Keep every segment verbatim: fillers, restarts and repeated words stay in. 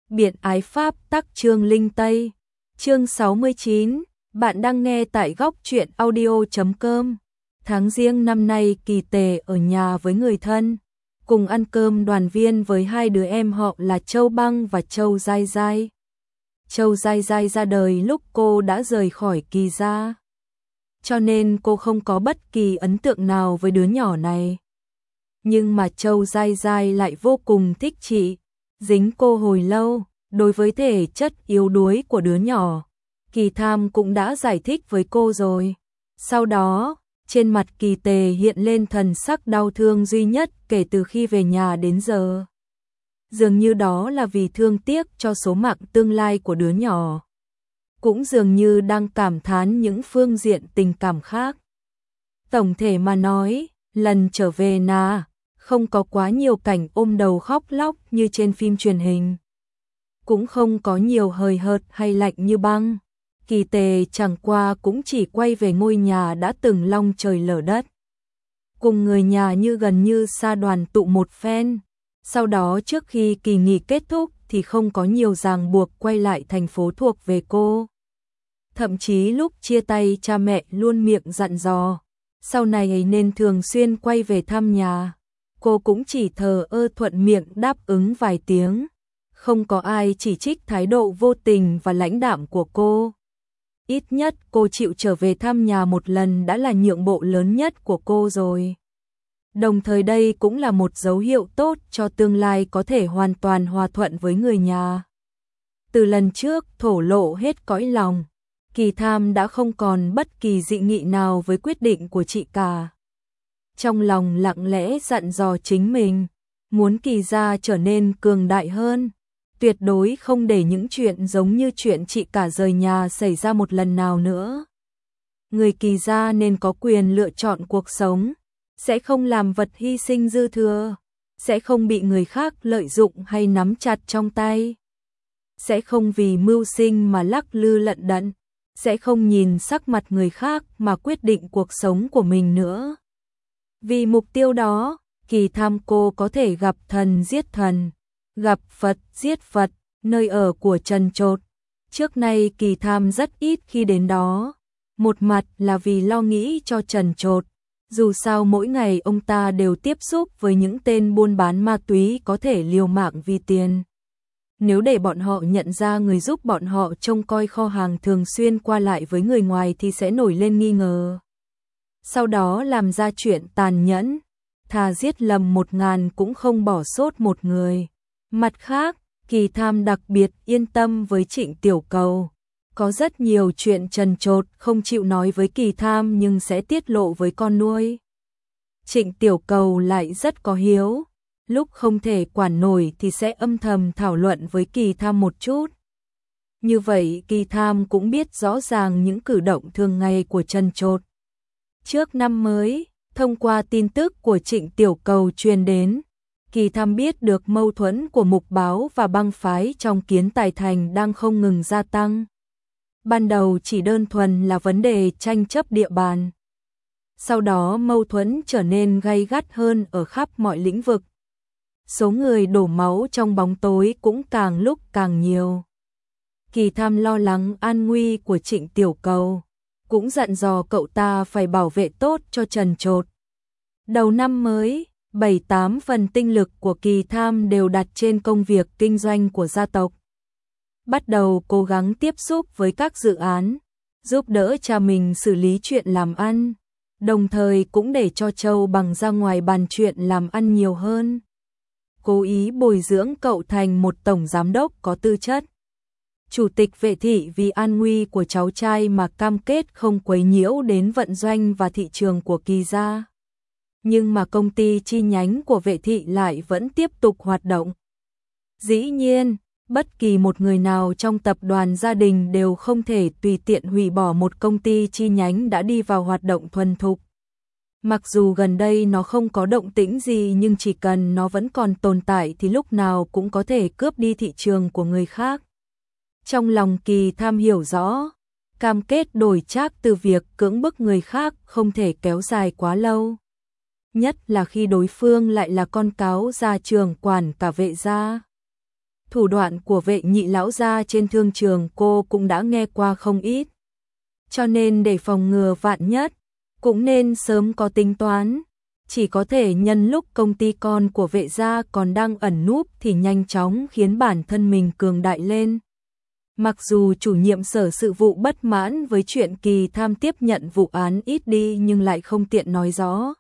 Biện ái Pháp tắc chương linh Tây. Chương sáu mươi chín, bạn đang nghe tại góc truyện audio chấm com. Tháng Giêng năm nay Kỳ Tề ở nhà với người thân, cùng ăn cơm đoàn viên với hai đứa em họ là Châu Băng và Châu Giai Giai. Châu Giai Giai ra đời lúc cô đã rời khỏi Kỳ gia, cho nên cô không có bất kỳ ấn tượng nào với đứa nhỏ này. Nhưng mà Châu Giai Giai lại vô cùng thích chị, dính cô hồi lâu. Đối với thể chất yếu đuối của đứa nhỏ, Kỳ Tham cũng đã giải thích với cô rồi. Sau đó, trên mặt Kỳ Tề hiện lên thần sắc đau thương duy nhất kể từ khi về nhà đến giờ. Dường như đó là vì thương tiếc cho số mạng tương lai của đứa nhỏ. Cũng dường như đang cảm thán những phương diện tình cảm khác. Tổng thể mà nói, lần trở về nà, không có quá nhiều cảnh ôm đầu khóc lóc như trên phim truyền hình. Cũng không có nhiều hời hợt hay lạnh như băng. Kỳ Tề chẳng qua cũng chỉ quay về ngôi nhà đã từng long trời lở đất. Cùng người nhà như gần như xa đoàn tụ một phen. Sau đó trước khi kỳ nghỉ kết thúc thì không có nhiều ràng buộc quay lại thành phố thuộc về cô. Thậm chí lúc chia tay cha mẹ luôn miệng dặn dò, sau này ấy nên thường xuyên quay về thăm nhà. Cô cũng chỉ thờ ơ thuận miệng đáp ứng vài tiếng. Không có ai chỉ trích thái độ vô tình và lãnh đạm của cô. Ít nhất cô chịu trở về thăm nhà một lần đã là nhượng bộ lớn nhất của cô rồi. Đồng thời đây cũng là một dấu hiệu tốt cho tương lai có thể hoàn toàn hòa thuận với người nhà. Từ lần trước thổ lộ hết cõi lòng, Kỳ Tham đã không còn bất kỳ dị nghị nào với quyết định của chị cả. Trong lòng lặng lẽ dặn dò chính mình, muốn Kỳ gia trở nên cường đại hơn. Tuyệt đối không để những chuyện giống như chuyện chị cả rời nhà xảy ra một lần nào nữa. Người Kỳ gia nên có quyền lựa chọn cuộc sống, sẽ không làm vật hy sinh dư thừa, sẽ không bị người khác lợi dụng hay nắm chặt trong tay, sẽ không vì mưu sinh mà lắc lư lận đận, sẽ không nhìn sắc mặt người khác mà quyết định cuộc sống của mình nữa. Vì mục tiêu đó, Kỳ Tham cô có thể gặp thần giết thần, gặp Phật giết Phật, nơi ở của Trần Trột. Trước nay Kỳ Tham rất ít khi đến đó. Một mặt là vì lo nghĩ cho Trần Trột. Dù sao mỗi ngày ông ta đều tiếp xúc với những tên buôn bán ma túy có thể liều mạng vì tiền. Nếu để bọn họ nhận ra người giúp bọn họ trông coi kho hàng thường xuyên qua lại với người ngoài thì sẽ nổi lên nghi ngờ. Sau đó làm ra chuyện tàn nhẫn, thà giết lầm một ngàn cũng không bỏ sót một người. Mặt khác, Kỳ Tham đặc biệt yên tâm với Trịnh Tiểu Cầu. Có rất nhiều chuyện Trần Trột không chịu nói với Kỳ Tham nhưng sẽ tiết lộ với con nuôi. Trịnh Tiểu Cầu lại rất có hiếu, lúc không thể quản nổi thì sẽ âm thầm thảo luận với Kỳ Tham một chút. Như vậy Kỳ Tham cũng biết rõ ràng những cử động thường ngày của Trần Trột. Trước năm mới, thông qua tin tức của Trịnh Tiểu Cầu truyền đến, Kỳ Tham biết được mâu thuẫn của Mục Báo và băng phái trong Kiến Tài Thành đang không ngừng gia tăng. Ban đầu chỉ đơn thuần là vấn đề tranh chấp địa bàn. Sau đó mâu thuẫn trở nên gay gắt hơn ở khắp mọi lĩnh vực. Số người đổ máu trong bóng tối cũng càng lúc càng nhiều. Kỳ Tham lo lắng an nguy của Trịnh Tiểu Cầu, cũng dặn dò cậu ta phải bảo vệ tốt cho Trần Trột. Đầu năm mới, bảy tám phần tinh lực của Kỳ Tham đều đặt trên công việc kinh doanh của gia tộc. Bắt đầu cố gắng tiếp xúc với các dự án, giúp đỡ cha mình xử lý chuyện làm ăn, đồng thời cũng để cho Châu Bằng ra ngoài bàn chuyện làm ăn nhiều hơn. Cố ý bồi dưỡng cậu thành một tổng giám đốc có tư chất. Chủ tịch Vệ thị vì an nguy của cháu trai mà cam kết không quấy nhiễu đến vận doanh và thị trường của Kỳ gia. Nhưng mà công ty chi nhánh của Vệ thị lại vẫn tiếp tục hoạt động. Dĩ nhiên, bất kỳ một người nào trong tập đoàn gia đình đều không thể tùy tiện hủy bỏ một công ty chi nhánh đã đi vào hoạt động thuần thục. Mặc dù gần đây nó không có động tĩnh gì nhưng chỉ cần nó vẫn còn tồn tại thì lúc nào cũng có thể cướp đi thị trường của người khác. Trong lòng Kỳ Tham hiểu rõ, cam kết đổi trác từ việc cưỡng bức người khác không thể kéo dài quá lâu. Nhất là khi đối phương lại là con cáo gia trưởng quản cả Vệ gia. Thủ đoạn của Vệ Nhị lão gia trên thương trường cô cũng đã nghe qua không ít. Cho nên để phòng ngừa vạn nhất, cũng nên sớm có tính toán. Chỉ có thể nhân lúc công ty con của Vệ gia còn đang ẩn núp thì nhanh chóng khiến bản thân mình cường đại lên. Mặc dù chủ nhiệm sở sự vụ bất mãn với chuyện Kỳ Tham tiếp nhận vụ án ít đi nhưng lại không tiện nói rõ.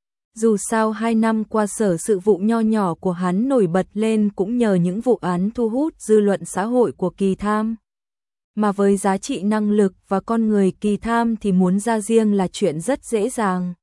Dù sao hai năm qua sở sự vụ nho nhỏ của hắn nổi bật lên cũng nhờ những vụ án thu hút dư luận xã hội của Kỳ Tham. Mà với giá trị năng lực và con người Kỳ Tham thì muốn ra riêng là chuyện rất dễ dàng.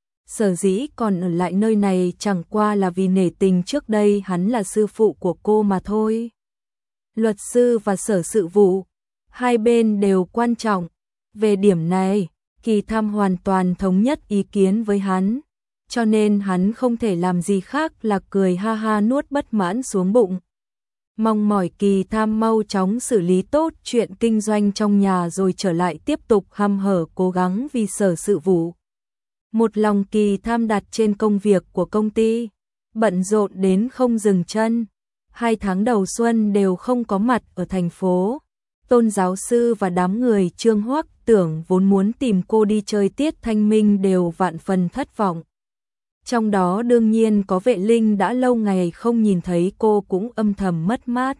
Sở dĩ còn ở lại nơi này chẳng qua là vì nể tình trước đây hắn là sư phụ của cô mà thôi. Luật sư và sở sự vụ, hai bên đều quan trọng. Về điểm này, Kỳ Tham hoàn toàn thống nhất ý kiến với hắn, cho nên hắn không thể làm gì khác là cười ha ha nuốt bất mãn xuống bụng. Mong mỏi Kỳ Tham mau chóng xử lý tốt chuyện kinh doanh trong nhà rồi trở lại tiếp tục hăm hở cố gắng vì sở sự vụ. Một lòng Kỳ Tham đặt trên công việc của công ty, bận rộn đến không dừng chân. Hai tháng đầu xuân đều không có mặt ở thành phố. Tôn giáo sư và đám người Trương Hoắc Tưởng vốn muốn tìm cô đi chơi tiết thanh minh đều vạn phần thất vọng. Trong đó đương nhiên có Vệ Linh đã lâu ngày không nhìn thấy cô cũng âm thầm mất mát.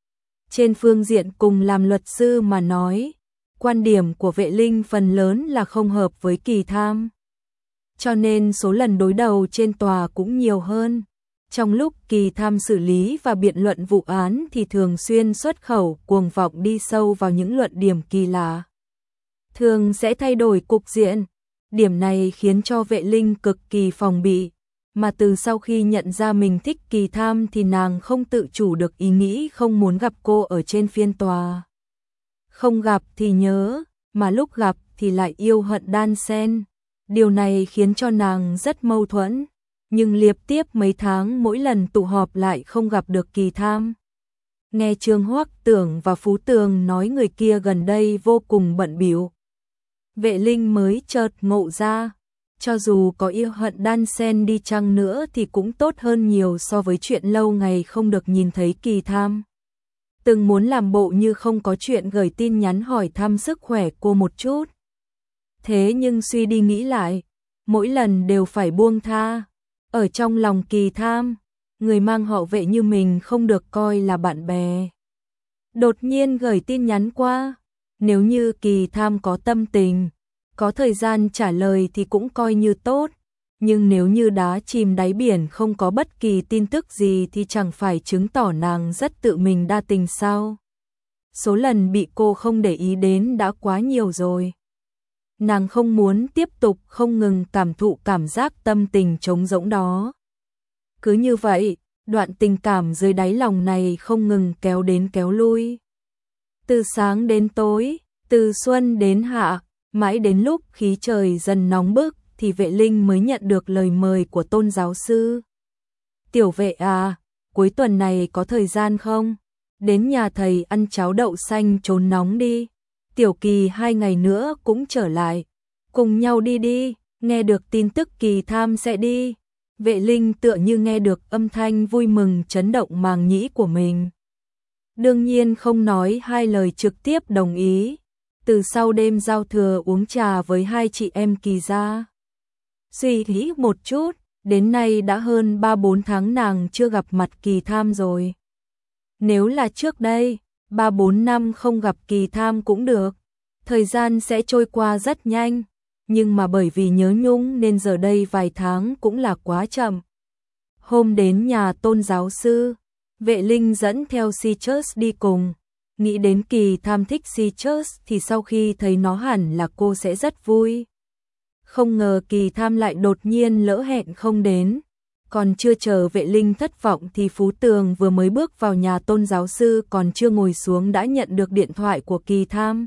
Trên phương diện cùng làm luật sư mà nói, quan điểm của Vệ Linh phần lớn là không hợp với Kỳ Tham. Cho nên số lần đối đầu trên tòa cũng nhiều hơn. Trong lúc Kỳ Tham xử lý và biện luận vụ án thì thường xuyên xuất khẩu cuồng vọng đi sâu vào những luận điểm kỳ lạ. Thường sẽ thay đổi cục diện. Điểm này khiến cho Vệ Linh cực kỳ phòng bị. Mà từ sau khi nhận ra mình thích Kỳ Tham thì nàng không tự chủ được ý nghĩ không muốn gặp cô ở trên phiên tòa. Không gặp thì nhớ, mà lúc gặp thì lại yêu hận đan xen. Điều này khiến cho nàng rất mâu thuẫn. Nhưng liệp tiếp mấy tháng mỗi lần tụ họp lại không gặp được Kỳ Tham. Nghe Trương Hoắc Tưởng và Phú Tường nói người kia gần đây vô cùng bận bịu. Vệ Linh mới chợt ngộ ra, cho dù có yêu hận đan xen đi chăng nữa thì cũng tốt hơn nhiều so với chuyện lâu ngày không được nhìn thấy Kỳ Tham. Từng muốn làm bộ như không có chuyện gửi tin nhắn hỏi thăm sức khỏe cô một chút. Thế nhưng suy đi nghĩ lại, mỗi lần đều phải buông tha. Ở trong lòng Kỳ Tham, người mang họ Vệ như mình không được coi là bạn bè. Đột nhiên gửi tin nhắn qua, nếu như Kỳ Tham có tâm tình, có thời gian trả lời thì cũng coi như tốt, nhưng nếu như đá chìm đáy biển không có bất kỳ tin tức gì thì chẳng phải chứng tỏ nàng rất tự mình đa tình sao? Số lần bị cô không để ý đến đã quá nhiều rồi. Nàng không muốn tiếp tục không ngừng cảm thụ cảm giác tâm tình trống rỗng đó. Cứ như vậy, đoạn tình cảm dưới đáy lòng này không ngừng kéo đến kéo lui. Từ sáng đến tối, từ xuân đến hạ, mãi đến lúc khí trời dần nóng bức thì Vệ Linh mới nhận được lời mời của Tôn giáo sư. Tiểu Vệ à, cuối tuần này có thời gian không? Đến nhà thầy ăn cháo đậu xanh trốn nóng đi. Tiểu Kỳ hai ngày nữa cũng trở lại. Cùng nhau đi đi, nghe được tin tức Kỳ Tham sẽ đi. Vệ Linh tựa như nghe được âm thanh vui mừng chấn động màng nhĩ của mình. Đương nhiên không nói hai lời trực tiếp đồng ý. Từ sau đêm giao thừa uống trà với hai chị em Kỳ gia. Suy nghĩ một chút, đến nay đã hơn ba bốn tháng nàng chưa gặp mặt Kỳ Tham rồi. Nếu là trước đây, ba bốn năm không gặp Kỳ Tham cũng được. Thời gian sẽ trôi qua rất nhanh, nhưng mà bởi vì nhớ nhung nên giờ đây vài tháng cũng là quá chậm. Hôm đến nhà Tôn giáo sư, Vệ Linh dẫn theo Citrus đi cùng. Nghĩ đến Kỳ Tham thích Citrus thì sau khi thấy nó hẳn là cô sẽ rất vui. Không ngờ Kỳ Tham lại đột nhiên lỡ hẹn không đến. Còn chưa chờ Vệ Linh thất vọng thì Phú Tường vừa mới bước vào nhà Tôn giáo sư còn chưa ngồi xuống đã nhận được điện thoại của Kỳ Tham.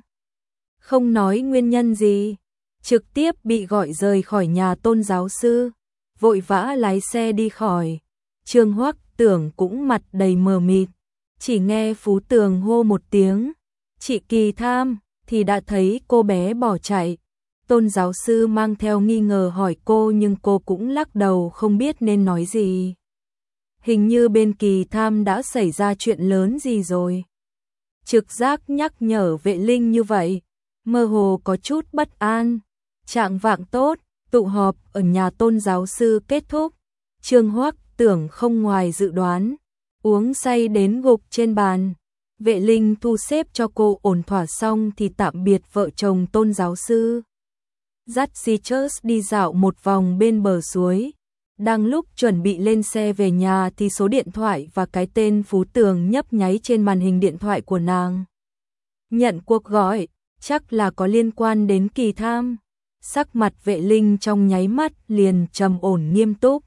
Không nói nguyên nhân gì, trực tiếp bị gọi rời khỏi nhà Tôn giáo sư, vội vã lái xe đi khỏi. Trương Hoắc Tưởng cũng mặt đầy mờ mịt, chỉ nghe Phú Tường hô một tiếng, "Chị Kỳ Tham", thì đã thấy cô bé bỏ chạy. Tôn giáo sư mang theo nghi ngờ hỏi cô nhưng cô cũng lắc đầu không biết nên nói gì. hình như bên Kỳ Tham đã xảy ra chuyện lớn gì rồi. Trực giác nhắc nhở Vệ Linh như vậy, mơ hồ có chút bất an. Trạng vạng tốt, tụ họp ở nhà Tôn giáo sư kết thúc. Trương Hoắc Tưởng không ngoài dự đoán, uống say đến gục trên bàn. Vệ Linh thu xếp cho cô ổn thỏa xong thì tạm biệt vợ chồng Tôn giáo sư. Dắt Citrus đi dạo một vòng bên bờ suối. Đang lúc chuẩn bị lên xe về nhà thì số điện thoại và cái tên Phú Tường nhấp nháy trên màn hình điện thoại của nàng. Nhận cuộc gọi, chắc là có liên quan đến Kỳ Tham. Sắc mặt Vệ Linh trong nháy mắt liền trầm ổn nghiêm túc.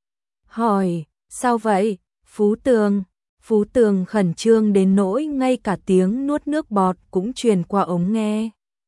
Hỏi, sao vậy, Phú Tường? Phú Tường khẩn trương đến nỗi ngay cả tiếng nuốt nước bọt cũng truyền qua ống nghe.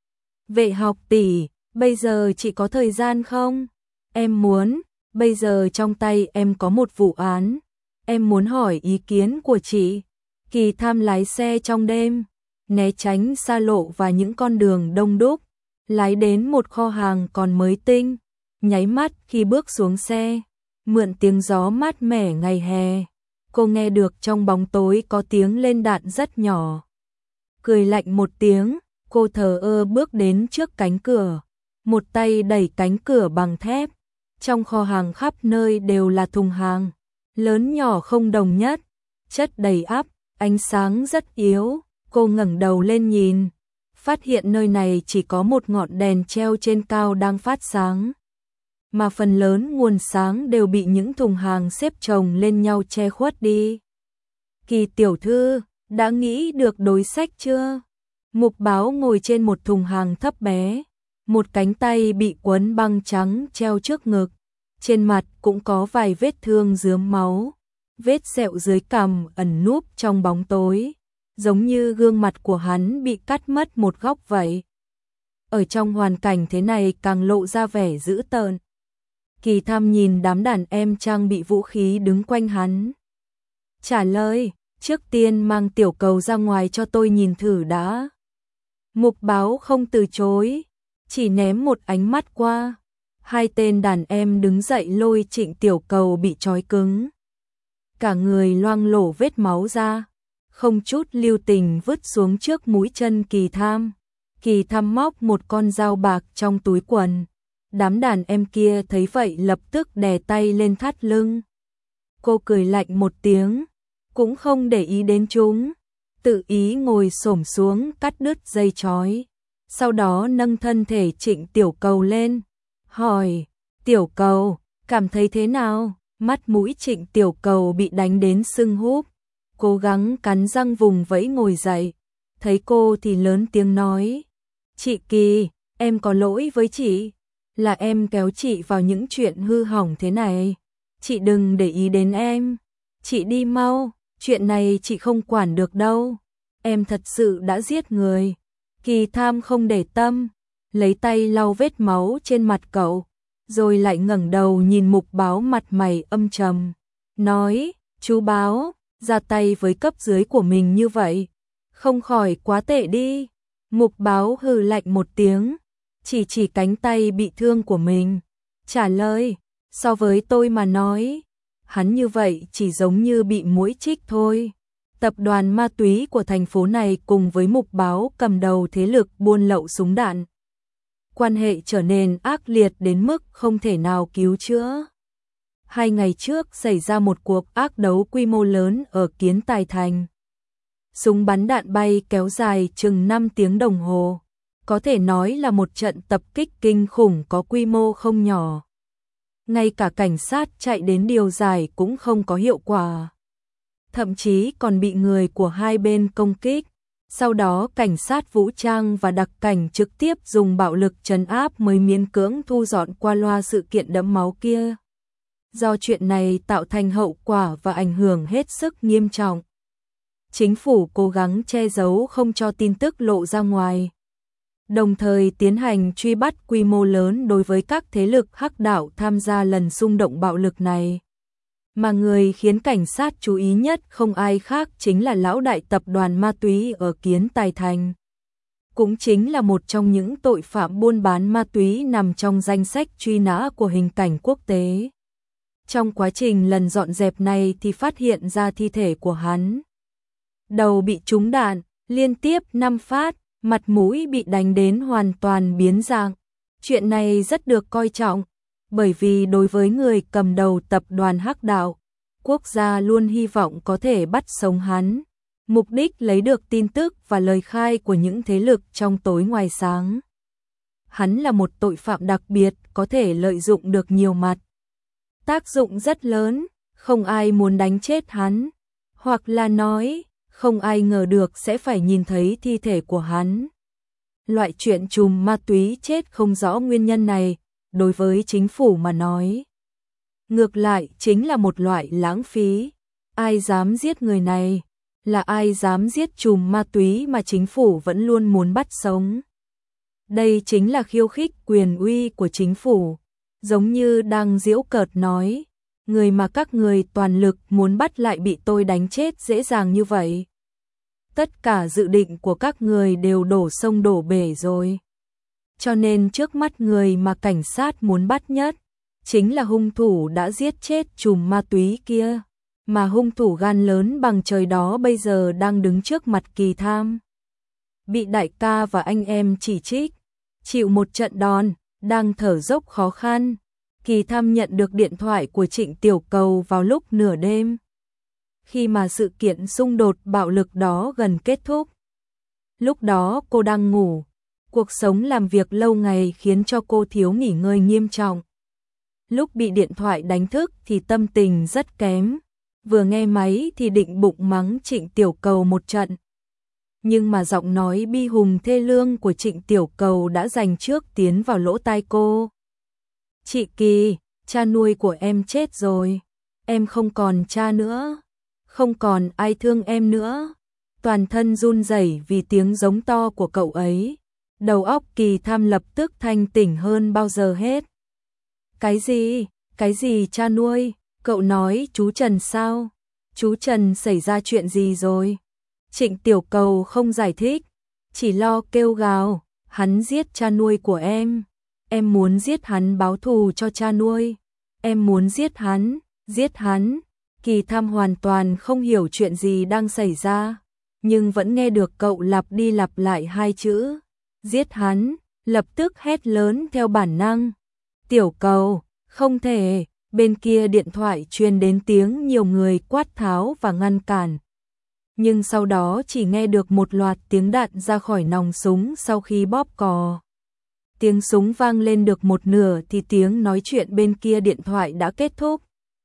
Vệ học tỷ, bây giờ chị có thời gian không? Em muốn, bây giờ trong tay em có một vụ án. Em muốn hỏi ý kiến của chị. Kỳ Tham lái xe trong đêm, né tránh xa lộ và những con đường đông đúc, lái đến một kho hàng còn mới tinh. Nháy mắt khi bước xuống xe, mượn tiếng gió mát mẻ ngày hè, cô nghe được trong bóng tối có tiếng lên đạn rất nhỏ. Cười lạnh một tiếng, cô thờ ơ bước đến trước cánh cửa, một tay đẩy cánh cửa bằng thép. Trong kho hàng khắp nơi đều là thùng hàng, lớn nhỏ không đồng nhất, chất đầy ắp, ánh sáng rất yếu. Cô ngẩng đầu lên nhìn, phát hiện nơi này chỉ có một ngọn đèn treo trên cao đang phát sáng, mà phần lớn nguồn sáng đều bị những thùng hàng xếp chồng lên nhau che khuất đi. Kỳ tiểu thư, đã nghĩ được đối sách chưa? Mục Báo ngồi trên một thùng hàng thấp bé, một cánh tay bị quấn băng trắng treo trước ngực, trên mặt cũng có vài vết thương rướm máu, vết sẹo dưới cằm ẩn núp trong bóng tối, giống như gương mặt của hắn bị cắt mất một góc vậy. Ở trong hoàn cảnh thế này càng lộ ra vẻ dữ tợn. Kỳ Tham nhìn đám đàn em trang bị vũ khí đứng quanh hắn. Trả lời, trước tiên mang tiểu cầu ra ngoài cho tôi nhìn thử đã. Mục Báo không từ chối, chỉ ném một ánh mắt qua. Hai tên đàn em đứng dậy lôi Trịnh tiểu cầu bị trói cứng. Cả người loang lổ vết máu ra, không chút lưu tình vứt xuống trước mũi chân Kỳ Tham. Kỳ Tham móc một con dao bạc trong túi quần. Đám đàn em kia thấy vậy lập tức đè tay lên thắt lưng. Cô cười lạnh một tiếng, cũng không để ý đến chúng, tự ý ngồi xổm xuống cắt đứt dây trói. Sau đó nâng thân thể Trịnh tiểu cầu lên, hỏi, tiểu cầu, cảm thấy thế nào? Mắt mũi Trịnh tiểu cầu bị đánh đến sưng húp, cố gắng cắn răng vùng vẫy ngồi dậy. Thấy cô thì lớn tiếng nói, chị Kỳ, em có lỗi với chị, là em kéo chị vào những chuyện hư hỏng thế này. Chị đừng để ý đến em, chị đi mau, chuyện này chị không quản được đâu. Em thật sự đã giết người. Kỳ Tham không để tâm, lấy tay lau vết máu trên mặt cậu, rồi lại ngẩng đầu nhìn Mục Báo mặt mày âm trầm, nói, chú Báo, ra tay với cấp dưới của mình như vậy, không khỏi quá tệ đi. Mục Báo hừ lạnh một tiếng, chỉ chỉ cánh tay bị thương của mình, trả lời, so với tôi mà nói, hắn như vậy chỉ giống như bị muỗi chích thôi. Tập đoàn ma túy của thành phố này cùng với Mục Báo cầm đầu thế lực buôn lậu súng đạn, quan hệ trở nên ác liệt đến mức không thể nào cứu chữa. Hai ngày trước xảy ra một cuộc ác đấu quy mô lớn ở Kiến Tài Thành. Súng bắn đạn bay kéo dài chừng năm tiếng đồng hồ, có thể nói là một trận tập kích kinh khủng có quy mô không nhỏ. Ngay cả cảnh sát chạy đến điều giải cũng không có hiệu quả, thậm chí còn bị người của hai bên công kích. Sau đó cảnh sát vũ trang và đặc cảnh trực tiếp dùng bạo lực trấn áp mới miễn cưỡng thu dọn qua loa sự kiện đẫm máu kia. Do chuyện này tạo thành hậu quả và ảnh hưởng hết sức nghiêm trọng. Chính phủ cố gắng che giấu không cho tin tức lộ ra ngoài, đồng thời tiến hành truy bắt quy mô lớn đối với các thế lực hắc đạo tham gia lần xung động bạo lực này. Mà người khiến cảnh sát chú ý nhất không ai khác chính là lão đại tập đoàn ma túy ở Kiến Tài Thành. Cũng chính là một trong những tội phạm buôn bán ma túy nằm trong danh sách truy nã của hình cảnh quốc tế. Trong quá trình lần dọn dẹp này thì phát hiện ra thi thể của hắn. Đầu bị trúng đạn, liên tiếp năm phát, mặt mũi bị đánh đến hoàn toàn biến dạng. Chuyện này rất được coi trọng, bởi vì đối với người cầm đầu tập đoàn Hắc Đạo, quốc gia luôn hy vọng có thể bắt sống hắn, mục đích lấy được tin tức và lời khai của những thế lực trong tối ngoài sáng. Hắn là một tội phạm đặc biệt, có thể lợi dụng được nhiều mặt. Tác dụng rất lớn, không ai muốn đánh chết hắn, hoặc là nói, không ai ngờ được sẽ phải nhìn thấy thi thể của hắn. Loại chuyện trùm ma túy chết không rõ nguyên nhân này, đối với chính phủ mà nói, ngược lại chính là một loại lãng phí. Ai dám giết người này? Là ai dám giết trùm ma túy mà chính phủ vẫn luôn muốn bắt sống? Đây chính là khiêu khích quyền uy của chính phủ, giống như đang giễu cợt nói, người mà các người toàn lực muốn bắt lại bị tôi đánh chết dễ dàng như vậy. Tất cả dự định của các người đều đổ sông đổ bể rồi. Cho nên trước mắt người mà cảnh sát muốn bắt nhất, chính là hung thủ đã giết chết trùm ma túy kia, mà hung thủ gan lớn bằng trời đó bây giờ đang đứng trước mặt Kỳ Tham. Bị đại ca và anh em chỉ trích, chịu một trận đòn, đang thở dốc khó khăn. Kỳ Tham nhận được điện thoại của Trịnh Tiểu Cầu vào lúc nửa đêm, khi mà sự kiện xung đột bạo lực đó gần kết thúc. Lúc đó cô đang ngủ, cuộc sống làm việc lâu ngày khiến cho cô thiếu nghỉ ngơi nghiêm trọng. Lúc bị điện thoại đánh thức thì tâm tình rất kém, vừa nghe máy thì định bụng mắng Trịnh Tiểu Cầu một trận. Nhưng mà giọng nói bi hùng thê lương của Trịnh Tiểu Cầu đã dành trước tiến vào lỗ tai cô. Chị Kỳ, cha nuôi của em chết rồi, em không còn cha nữa, không còn ai thương em nữa. Toàn thân run rẩy vì tiếng giống to của cậu ấy. Đầu óc Kỳ Tham lập tức thanh tỉnh hơn bao giờ hết. Cái gì? Cái gì cha nuôi? Cậu nói chú Trần sao? Chú Trần xảy ra chuyện gì rồi? Trịnh Tiểu Cầu không giải thích, chỉ lo kêu gào, hắn giết cha nuôi của em. Em muốn giết hắn báo thù cho cha nuôi. Em muốn giết hắn, giết hắn. Kỳ Tham hoàn toàn không hiểu chuyện gì đang xảy ra, nhưng vẫn nghe được cậu lặp đi lặp lại hai chữ, giết hắn, lập tức hét lớn theo bản năng. Tiểu Cầu, không thể, bên kia điện thoại truyền đến tiếng nhiều người quát tháo và ngăn cản. Nhưng sau đó chỉ nghe được một loạt tiếng đạn ra khỏi nòng súng sau khi bóp cò. Tiếng súng vang lên được một nửa thì tiếng nói chuyện bên kia điện thoại đã kết thúc.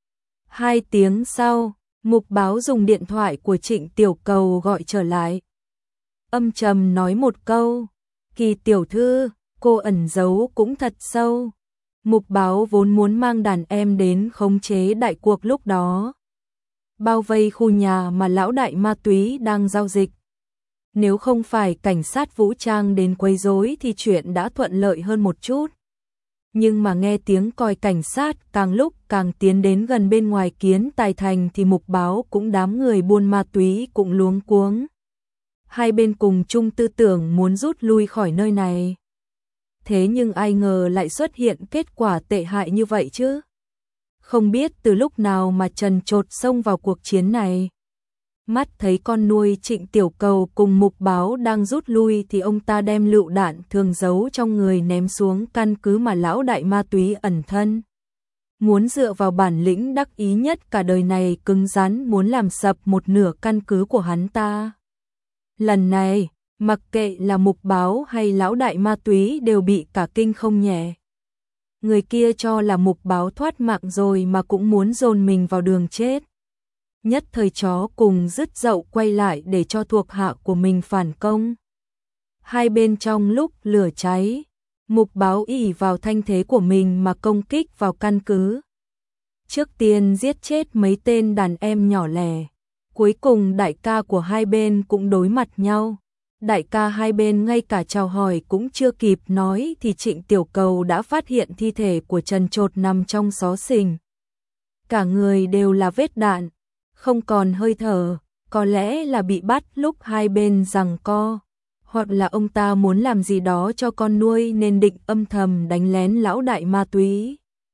Hai tiếng sau, Mục Báo dùng điện thoại của Trịnh Tiểu Cầu gọi trở lại. Âm trầm nói một câu, Kỳ tiểu thư, cô ẩn giấu cũng thật sâu. Mục Báo vốn muốn mang đàn em đến khống chế đại cuộc lúc đó, bao vây khu nhà mà lão đại ma túy đang giao dịch. Nếu không phải cảnh sát vũ trang đến quấy rối thì chuyện đã thuận lợi hơn một chút. Nhưng mà nghe tiếng còi cảnh sát càng lúc càng tiến đến gần bên ngoài Kiến Tài Thành thì Mục Báo cũng đám người buôn ma túy cũng luống cuống. Hai bên cùng chung tư tưởng muốn rút lui khỏi nơi này. Thế nhưng ai ngờ lại xuất hiện kết quả tệ hại như vậy chứ? Không biết từ lúc nào mà Trần Chột xông vào cuộc chiến này. Mắt thấy con nuôi Trịnh Tiểu Cầu cùng Mục Báo đang rút lui thì ông ta đem lựu đạn thường giấu trong người ném xuống căn cứ mà lão đại ma túy ẩn thân. Muốn dựa vào bản lĩnh đắc ý nhất cả đời này cứng rắn muốn làm sập một nửa căn cứ của hắn ta. Lần này, mặc kệ là Mục Báo hay lão đại ma túy đều bị cả kinh không nhẹ. Người kia cho là Mục Báo thoát mạng rồi mà cũng muốn dồn mình vào đường chết. Nhất thời chó cùng dứt dậu quay lại để cho thuộc hạ của mình phản công. Hai bên trong lúc lửa cháy, Mục Báo ỷ vào thanh thế của mình mà công kích vào căn cứ. Trước tiên giết chết mấy tên đàn em nhỏ lẻ, cuối cùng đại ca của hai bên cũng đối mặt nhau. Đại ca hai bên ngay cả chào hỏi cũng chưa kịp nói thì Trịnh Tiểu Cầu đã phát hiện thi thể của Trần Chột nằm trong xó xình. Cả người đều là vết đạn, không còn hơi thở, có lẽ là bị bắt lúc hai bên giằng co, hoặc là ông ta muốn làm gì đó cho con nuôi nên định âm thầm đánh lén lão đại ma túy.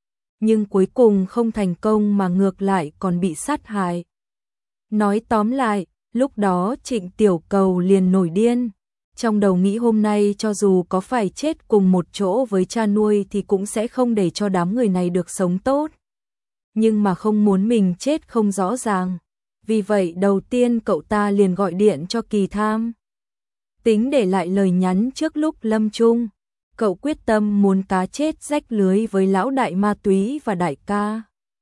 nhưng cuối cùng không thành công mà ngược lại còn bị sát hại. Nói tóm lại, lúc đó Trịnh Tiểu Cầu liền nổi điên, trong đầu nghĩ hôm nay cho dù có phải chết cùng một chỗ với cha nuôi thì cũng sẽ không để cho đám người này được sống tốt. Nhưng mà không muốn mình chết không rõ ràng, vì vậy đầu tiên cậu ta liền gọi điện cho Kỳ Tham. Tính để lại lời nhắn trước lúc lâm chung, cậu quyết tâm muốn cá chết rách lưới với lão đại ma túy và đại ca.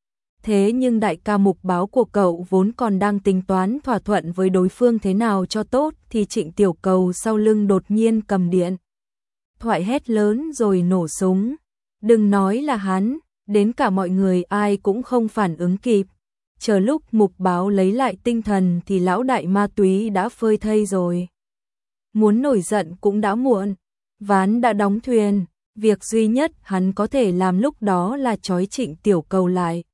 Thế nhưng đại ca Mục Báo của cậu vốn còn đang tính toán thỏa thuận với đối phương thế nào cho tốt thì Trịnh Tiểu Cầu sau lưng đột nhiên cầm điện thoại hét lớn rồi nổ súng. Đừng nói là hắn, đến cả mọi người ai cũng không phản ứng kịp. Chờ lúc Mục Báo lấy lại tinh thần thì lão đại ma túy đã phơi thây rồi. Muốn nổi giận cũng đã muộn, ván đã đóng thuyền, việc duy nhất hắn có thể làm lúc đó là trói Trịnh Tiểu Cầu lại,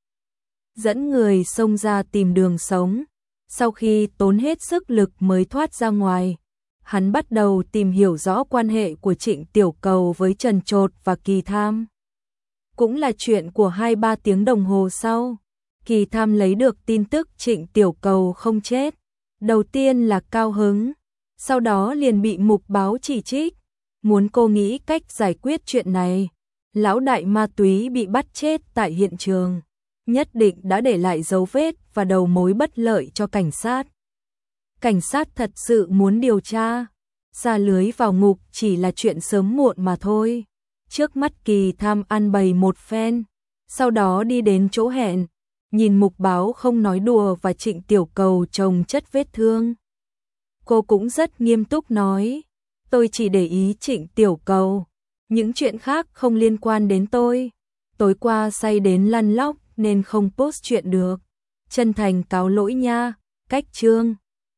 dẫn người xông ra tìm đường sống. Sau khi tốn hết sức lực mới thoát ra ngoài, hắn bắt đầu tìm hiểu rõ quan hệ của Trịnh Tiểu Cầu với Trần Trột và Kỳ Tham. Cũng là chuyện của hai ba tiếng đồng hồ sau, Kỳ Tham lấy được tin tức Trịnh Tiểu Cầu không chết. Đầu tiên là cao hứng, sau đó liền bị Mục Báo chỉ trích. Muốn cô nghĩ cách giải quyết chuyện này, lão đại ma túy bị bắt chết tại hiện trường, nhất định đã để lại dấu vết và đầu mối bất lợi cho cảnh sát. Cảnh sát thật sự muốn điều tra, sa lưới vào ngục chỉ là chuyện sớm muộn mà thôi. Trước mắt Kỳ Tham ăn bày một phen, sau đó đi đến chỗ hẹn, nhìn Mục Báo không nói đùa và Trịnh Tiểu Cầu chồng chất vết thương. Cô cũng rất nghiêm túc nói, tôi chỉ để ý Trịnh Tiểu Cầu, những chuyện khác không liên quan đến tôi. Tối qua say đến lăn lóc nên không post chuyện được. Chân thành cáo lỗi nha. Cách chương